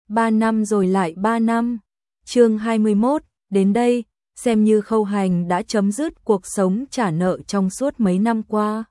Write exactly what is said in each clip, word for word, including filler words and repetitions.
Ba năm rồi lại ba năm. Chương hai mươi mốt, đến đây, xem như Khâu Hành đã chấm dứt cuộc sống trả nợ trong suốt mấy năm qua.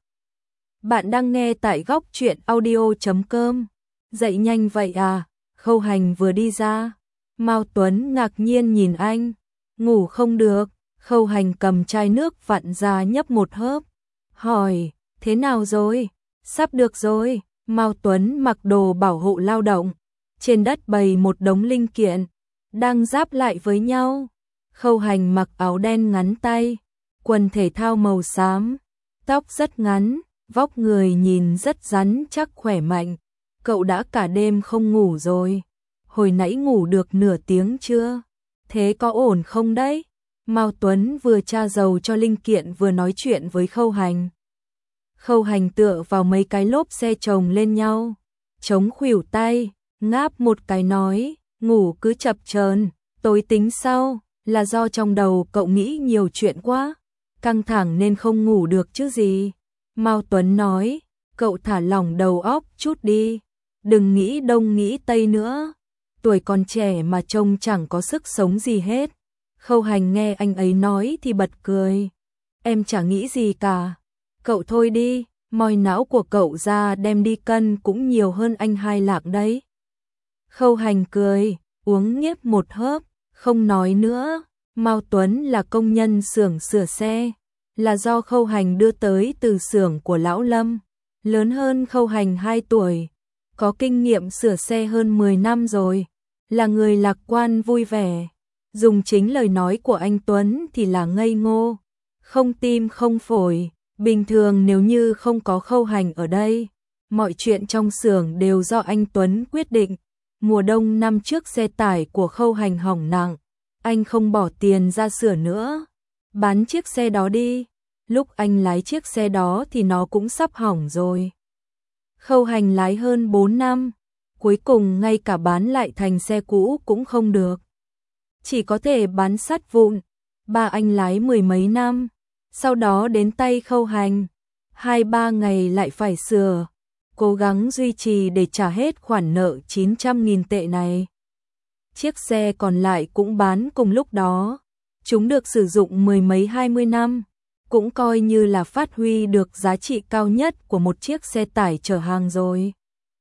Bạn đang nghe tại góc truyện audio chấm com. Dậy nhanh vậy à? Khâu Hành vừa đi ra. Mao Tuấn ngạc nhiên nhìn anh. Ngủ không được. Khâu Hành cầm chai nước vặn ra nhấp một hớp. Hỏi, thế nào rồi? Sắp được rồi. Mao Tuấn mặc đồ bảo hộ lao động. Trên đất bày một đống linh kiện, đang ráp lại với nhau. Khâu Hành mặc áo đen ngắn tay, quần thể thao màu xám, tóc rất ngắn, vóc người nhìn rất rắn chắc khỏe mạnh. Cậu đã cả đêm không ngủ rồi. Hồi nãy ngủ được nửa tiếng chưa? Thế có ổn không đấy? Mao Tuấn vừa tra dầu cho linh kiện vừa nói chuyện với Khâu Hành. Khâu Hành tựa vào mấy cái lốp xe chồng lên nhau, chống khuỷu tay, ngáp một cái nói, ngủ cứ chập chờn, tối tính sau, là do trong đầu cậu nghĩ nhiều chuyện quá, căng thẳng nên không ngủ được chứ gì. Mao Tuấn nói, cậu thả lỏng đầu óc chút đi, đừng nghĩ đông nghĩ tây nữa, tuổi còn trẻ mà trông chẳng có sức sống gì hết. Khâu Hành nghe anh ấy nói thì bật cười, em chả nghĩ gì cả, cậu thôi đi, moi não của cậu ra đem đi cân cũng nhiều hơn anh hai lạng đấy. Khâu Hành cười, uống nhếp một hớp, không nói nữa. Mao Tuấn là công nhân xưởng sửa xe, là do Khâu Hành đưa tới từ xưởng của Lão Lâm, lớn hơn Khâu Hành hai tuổi, có kinh nghiệm sửa xe hơn mười năm rồi, là người lạc quan vui vẻ. Dùng chính lời nói của anh Tuấn thì là ngây ngô, không tim không phổi. Bình thường nếu như không có Khâu Hành ở đây, mọi chuyện trong xưởng đều do anh Tuấn quyết định. Mùa đông năm trước xe tải của Khâu Hành hỏng nặng, anh không bỏ tiền ra sửa nữa, bán chiếc xe đó đi. Lúc anh lái chiếc xe đó thì nó cũng sắp hỏng rồi. Khâu Hành lái hơn bốn năm, cuối cùng ngay cả bán lại thành xe cũ cũng không được, chỉ có thể bán sắt vụn. Ba anh lái mười mấy năm, sau đó đến tay Khâu Hành, hai ba ngày lại phải sửa, cố gắng duy trì để trả hết khoản nợ chín trăm nghìn tệ này. Chiếc xe còn lại cũng bán cùng lúc đó, chúng được sử dụng mười mấy hai mươi năm, cũng coi như là phát huy được giá trị cao nhất của một chiếc xe tải chở hàng rồi.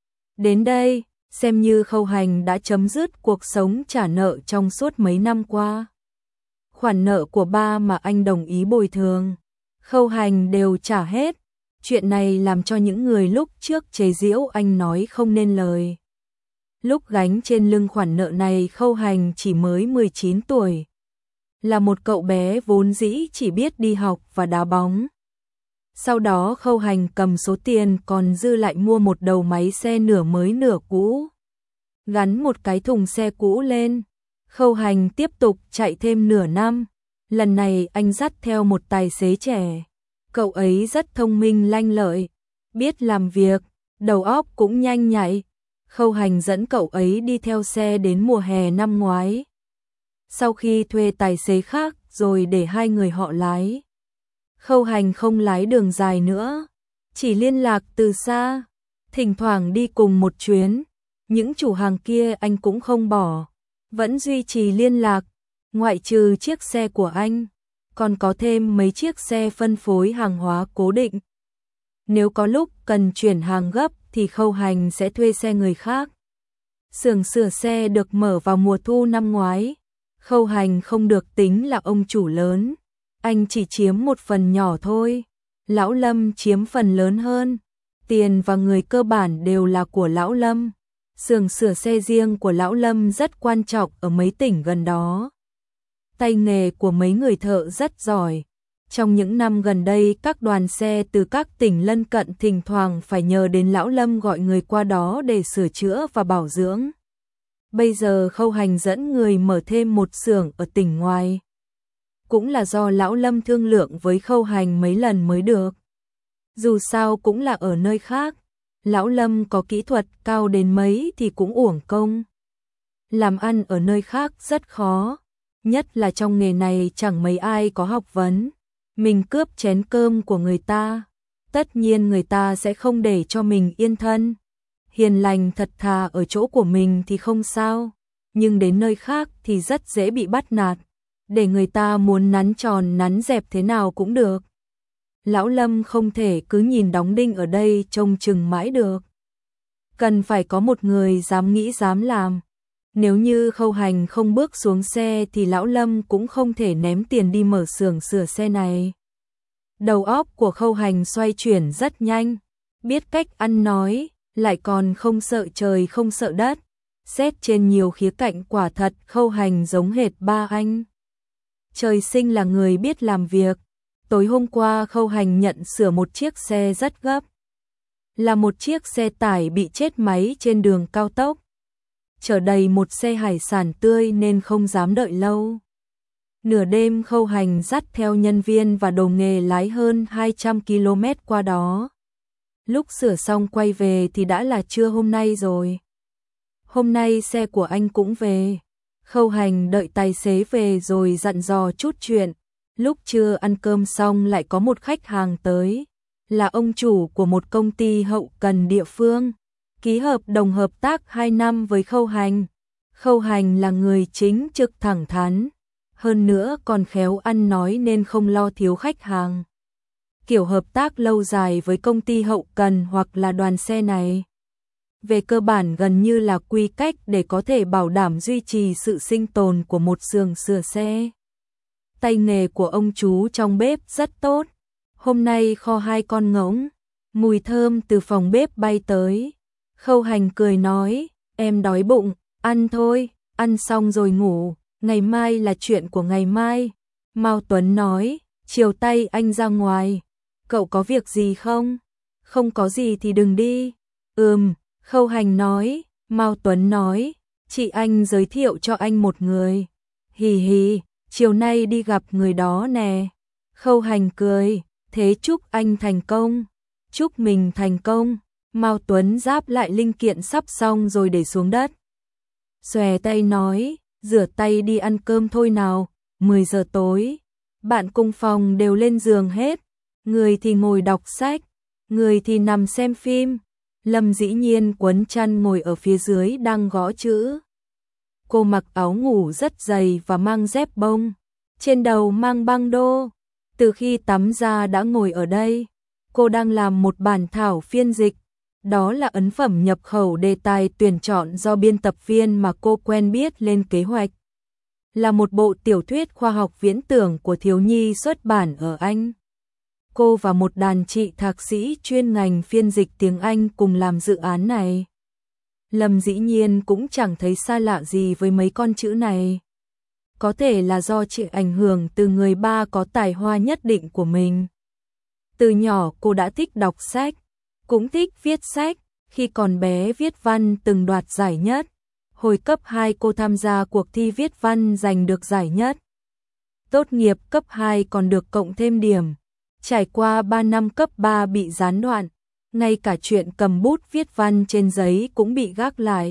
Đến đây, xem như Khâu Hành đã chấm dứt cuộc sống trả nợ trong suốt mấy năm qua. Khoản nợ của ba mà anh đồng ý bồi thường, Khâu Hành đều trả hết. Chuyện này làm cho những người lúc trước chế giễu anh nói không nên lời. Lúc gánh trên lưng khoản nợ này Khâu Hành chỉ mới mười chín tuổi. Là một cậu bé vốn dĩ chỉ biết đi học và đá bóng. Sau đó Khâu Hành cầm số tiền còn dư lại mua một đầu máy xe nửa mới nửa cũ. Gắn một cái thùng xe cũ lên. Khâu Hành tiếp tục chạy thêm nửa năm. Lần này anh dắt theo một tài xế trẻ. Cậu ấy rất thông minh lanh lợi, biết làm việc, đầu óc cũng nhanh nhạy. Khâu Hành dẫn cậu ấy đi theo xe đến mùa hè năm ngoái. Sau khi thuê tài xế khác rồi để hai người họ lái, Khâu Hành không lái đường dài nữa, chỉ liên lạc từ xa, thỉnh thoảng đi cùng một chuyến. Những chủ hàng kia anh cũng không bỏ, vẫn duy trì liên lạc, ngoại trừ chiếc xe của anh. Còn có thêm mấy chiếc xe phân phối hàng hóa cố định. Nếu có lúc cần chuyển hàng gấp thì Khâu Hành sẽ thuê xe người khác. Xưởng sửa xe được mở vào mùa thu năm ngoái. Khâu Hành không được tính là ông chủ lớn, anh chỉ chiếm một phần nhỏ thôi. Lão Lâm chiếm phần lớn hơn. Tiền và người cơ bản đều là của Lão Lâm. Xưởng sửa xe riêng của Lão Lâm rất quan trọng ở mấy tỉnh gần đó. Tay nghề của mấy người thợ rất giỏi. Trong những năm gần đây các đoàn xe từ các tỉnh lân cận thỉnh thoảng phải nhờ đến Lão Lâm gọi người qua đó để sửa chữa và bảo dưỡng. Bây giờ Khâu Hành dẫn người mở thêm một xưởng ở tỉnh ngoài. Cũng là do Lão Lâm thương lượng với Khâu Hành mấy lần mới được. Dù sao cũng là ở nơi khác, Lão Lâm có kỹ thuật cao đến mấy thì cũng uổng công. Làm ăn ở nơi khác rất khó. Nhất là trong nghề này chẳng mấy ai có học vấn. Mình cướp chén cơm của người ta, tất nhiên người ta sẽ không để cho mình yên thân. hiền lành thật thà ở chỗ của mình thì không sao, nhưng đến nơi khác thì rất dễ bị bắt nạt, để người ta muốn nắn tròn nắn dẹp thế nào cũng được. Lão Lâm không thể cứ nhìn đóng đinh ở đây trông chừng mãi được. Cần phải có một người dám nghĩ dám làm. Nếu như Khâu Hành không bước xuống xe thì Lão Lâm cũng không thể ném tiền đi mở xưởng sửa xe này. Đầu óc của Khâu Hành xoay chuyển rất nhanh, biết cách ăn nói, lại còn không sợ trời không sợ đất. Xét trên nhiều khía cạnh quả thật Khâu Hành giống hệt ba anh. Trời sinh là người biết làm việc. Tối hôm qua Khâu Hành nhận sửa một chiếc xe rất gấp. Là một chiếc xe tải bị chết máy trên đường cao tốc. Chở đầy một xe hải sản tươi nên không dám đợi lâu. Nửa đêm Khâu Hành dắt theo nhân viên và đồ nghề lái hơn hai trăm ki lô mét qua đó. Lúc sửa xong quay về thì đã là trưa hôm nay rồi. Hôm nay xe của anh cũng về. Khâu Hành đợi tài xế về rồi dặn dò chút chuyện. Lúc trưa ăn cơm xong lại có một khách hàng tới. Là ông chủ của một công ty hậu cần địa phương. Ký hợp đồng hợp tác hai năm với Khâu Hành. Khâu Hành là người chính trực thẳng thắn. Hơn nữa còn khéo ăn nói nên không lo thiếu khách hàng. Kiểu hợp tác lâu dài với công ty hậu cần hoặc là đoàn xe này. Về cơ bản gần như là quy cách để có thể bảo đảm duy trì sự sinh tồn của một xưởng sửa xe. Tay nghề của ông chú trong bếp rất tốt. Hôm nay kho hai con ngỗng, mùi thơm từ phòng bếp bay tới. Khâu Hành cười nói, em đói bụng, ăn thôi, ăn xong rồi ngủ, ngày mai là chuyện của ngày mai. Mao Tuấn nói, chiều tay anh ra ngoài, cậu có việc gì không? Không có gì thì đừng đi. Ừm, Khâu Hành nói. Mao Tuấn nói, chị anh giới thiệu cho anh một người. Hì hì, chiều nay đi gặp người đó nè. Khâu Hành cười, thế chúc anh thành công. Chúc mình thành công. Mao Tuấn ráp lại linh kiện sắp xong rồi để xuống đất. Xòe tay nói, rửa tay đi ăn cơm thôi nào, mười giờ tối. Bạn cùng phòng đều lên giường hết. Người thì ngồi đọc sách, người thì nằm xem phim. Lâm Dĩ Nhiên quấn chăn ngồi ở phía dưới đang gõ chữ. Cô mặc áo ngủ rất dày và mang dép bông, trên đầu mang băng đô. Từ khi tắm ra đã ngồi ở đây. Cô đang làm một bản thảo phiên dịch. Đó là ấn phẩm nhập khẩu đề tài tuyển chọn do biên tập viên mà cô quen biết lên kế hoạch. Là một bộ tiểu thuyết khoa học viễn tưởng của thiếu nhi xuất bản ở Anh. Cô và một đàn chị thạc sĩ chuyên ngành phiên dịch tiếng Anh cùng làm dự án này. Lâm Dĩ Nhiên cũng chẳng thấy xa lạ gì với mấy con chữ này. Có thể là do chị ảnh hưởng từ người ba có tài hoa nhất định của mình. Từ nhỏ cô đã thích đọc sách, cũng thích viết sách. Khi còn bé viết văn từng đoạt giải nhất. Hồi cấp hai cô tham gia cuộc thi viết văn giành được giải nhất. Tốt nghiệp cấp hai còn được cộng thêm điểm. Trải qua ba năm cấp ba bị gián đoạn, ngay cả chuyện cầm bút viết văn trên giấy cũng bị gác lại.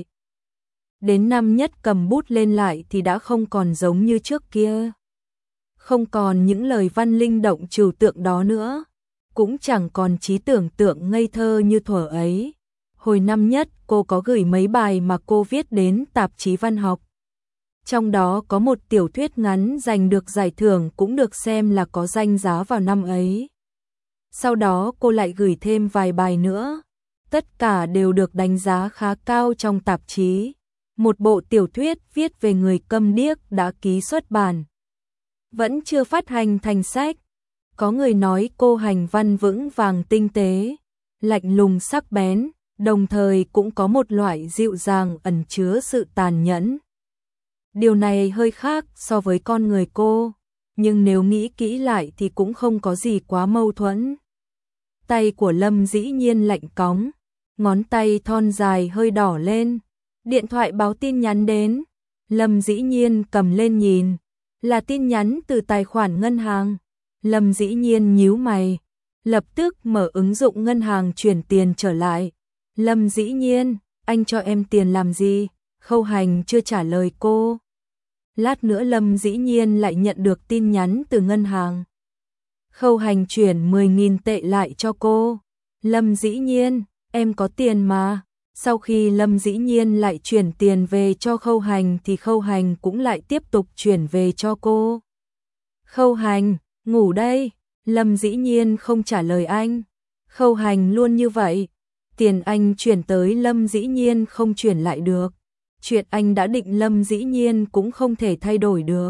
Đến năm nhất cầm bút lên lại thì đã không còn giống như trước kia. Không còn những lời văn linh động trừu tượng đó nữa, cũng chẳng còn trí tưởng tượng ngây thơ như thuở ấy. Hồi năm nhất cô có gửi mấy bài mà cô viết đến tạp chí văn học. Trong đó có một tiểu thuyết ngắn giành được giải thưởng cũng được xem là có danh giá vào năm ấy. Sau đó cô lại gửi thêm vài bài nữa. Tất cả đều được đánh giá khá cao trong tạp chí. Một bộ tiểu thuyết viết về người câm điếc đã ký xuất bản. Vẫn chưa phát hành thành sách. Có người nói cô hành văn vững vàng tinh tế, lạnh lùng sắc bén, đồng thời cũng có một loại dịu dàng ẩn chứa sự tàn nhẫn. Điều này hơi khác so với con người cô, nhưng nếu nghĩ kỹ lại thì cũng không có gì quá mâu thuẫn. Tay của Lâm Dĩ Nhiên lạnh cóng, ngón tay thon dài hơi đỏ lên. Điện thoại báo tin nhắn đến, Lâm Dĩ Nhiên cầm lên nhìn, là tin nhắn từ tài khoản ngân hàng. Lâm Dĩ Nhiên nhíu mày, lập tức mở ứng dụng ngân hàng chuyển tiền trở lại. Lâm Dĩ Nhiên, anh cho em tiền làm gì? Khâu Hành chưa trả lời cô. Lát nữa Lâm Dĩ Nhiên lại nhận được tin nhắn từ ngân hàng. Khâu Hành chuyển mười nghìn tệ lại cho cô. Lâm Dĩ Nhiên, em có tiền mà. Sau khi Lâm Dĩ Nhiên lại chuyển tiền về cho Khâu Hành thì Khâu Hành cũng lại tiếp tục chuyển về cho cô. Khâu Hành, ngủ đây. Lâm Dĩ Nhiên không trả lời anh. Khâu Hành luôn như vậy. Tiền anh chuyển tới Lâm Dĩ Nhiên không chuyển lại được. Chuyện anh đã định Lâm Dĩ Nhiên cũng không thể thay đổi được.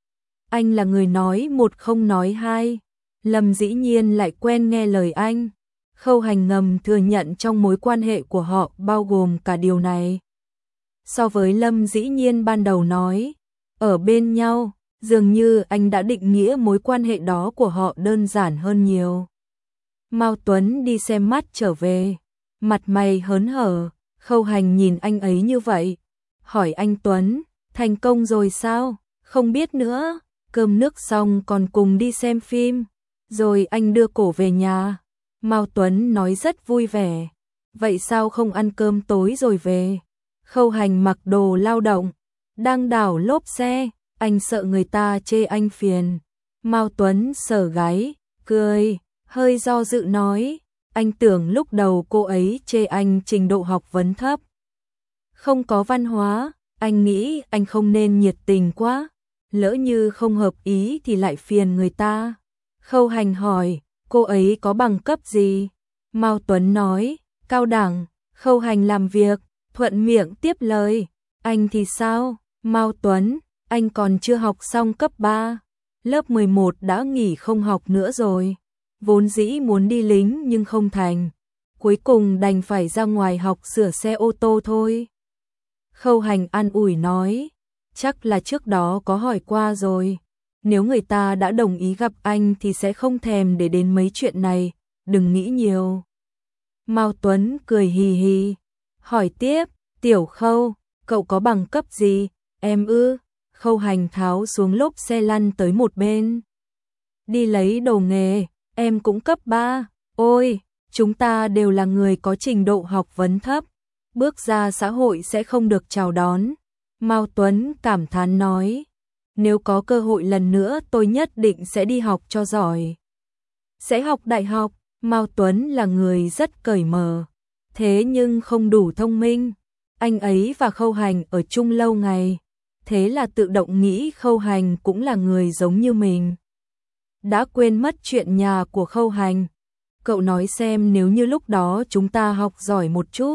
Anh là người nói một không nói hai. Lâm Dĩ Nhiên lại quen nghe lời anh. Khâu Hành ngầm thừa nhận trong mối quan hệ của họ bao gồm cả điều này. So với Lâm Dĩ Nhiên ban đầu nói, ở bên nhau, dường như anh đã định nghĩa mối quan hệ đó của họ đơn giản hơn nhiều. Mao Tuấn đi xem mắt trở về, mặt mày hớn hở. Khâu Hành nhìn anh ấy như vậy, hỏi anh Tuấn, thành công rồi sao? Không biết nữa, cơm nước xong còn cùng đi xem phim, rồi anh đưa cổ về nhà. Mao Tuấn nói rất vui vẻ, vậy sao không ăn cơm tối rồi về? Khâu Hành mặc đồ lao động, đang đảo lốp xe, anh sợ người ta chê anh phiền. Mao Tuấn sờ gáy, cười, hơi do dự nói, anh tưởng lúc đầu cô ấy chê anh trình độ học vấn thấp, không có văn hóa, anh nghĩ anh không nên nhiệt tình quá, lỡ như không hợp ý thì lại phiền người ta. Khâu Hành hỏi, cô ấy có bằng cấp gì? Mao Tuấn nói, cao đẳng. Khâu Hành làm việc, thuận miệng tiếp lời, anh thì sao? Mao Tuấn, anh còn chưa học xong cấp ba, lớp mười một đã nghỉ không học nữa rồi. Vốn dĩ muốn đi lính nhưng không thành, cuối cùng đành phải ra ngoài học sửa xe ô tô thôi. Khâu Hành an ủi nói, chắc là trước đó có hỏi qua rồi. Nếu người ta đã đồng ý gặp anh thì sẽ không thèm để đến mấy chuyện này, đừng nghĩ nhiều. Mao Tuấn cười hì hì, hỏi tiếp, Tiểu Khâu, cậu có bằng cấp gì? Em ư? Khâu Hành tháo xuống lốp xe lăn tới một bên. Đi lấy đồ nghề, em cũng cấp ba. Ôi, chúng ta đều là người có trình độ học vấn thấp, bước ra xã hội sẽ không được chào đón. Mao Tuấn cảm thán nói, nếu có cơ hội lần nữa tôi nhất định sẽ đi học cho giỏi. Sẽ học đại học. Mao Tuấn là người rất cởi mở, thế nhưng không đủ thông minh. Anh ấy và Khâu Hành ở chung lâu ngày, thế là tự động nghĩ Khâu Hành cũng là người giống như mình. Đã quên mất chuyện nhà của Khâu Hành. Cậu nói xem, nếu như lúc đó chúng ta học giỏi một chút,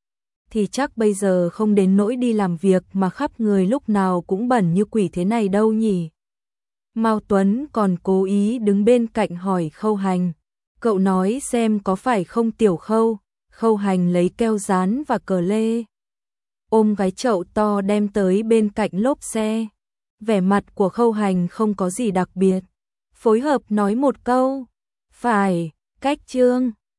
thì chắc bây giờ không đến nỗi đi làm việc mà khắp người lúc nào cũng bẩn như quỷ thế này đâu nhỉ? Mao Tuấn còn cố ý đứng bên cạnh hỏi Khâu Hành, cậu nói xem có phải không Tiểu Khâu? Khâu Hành lấy keo dán và cờ lê, ôm cái chậu to đem tới bên cạnh lốp xe. Vẻ mặt của Khâu Hành không có gì đặc biệt, phối hợp nói một câu, phải, cách chương.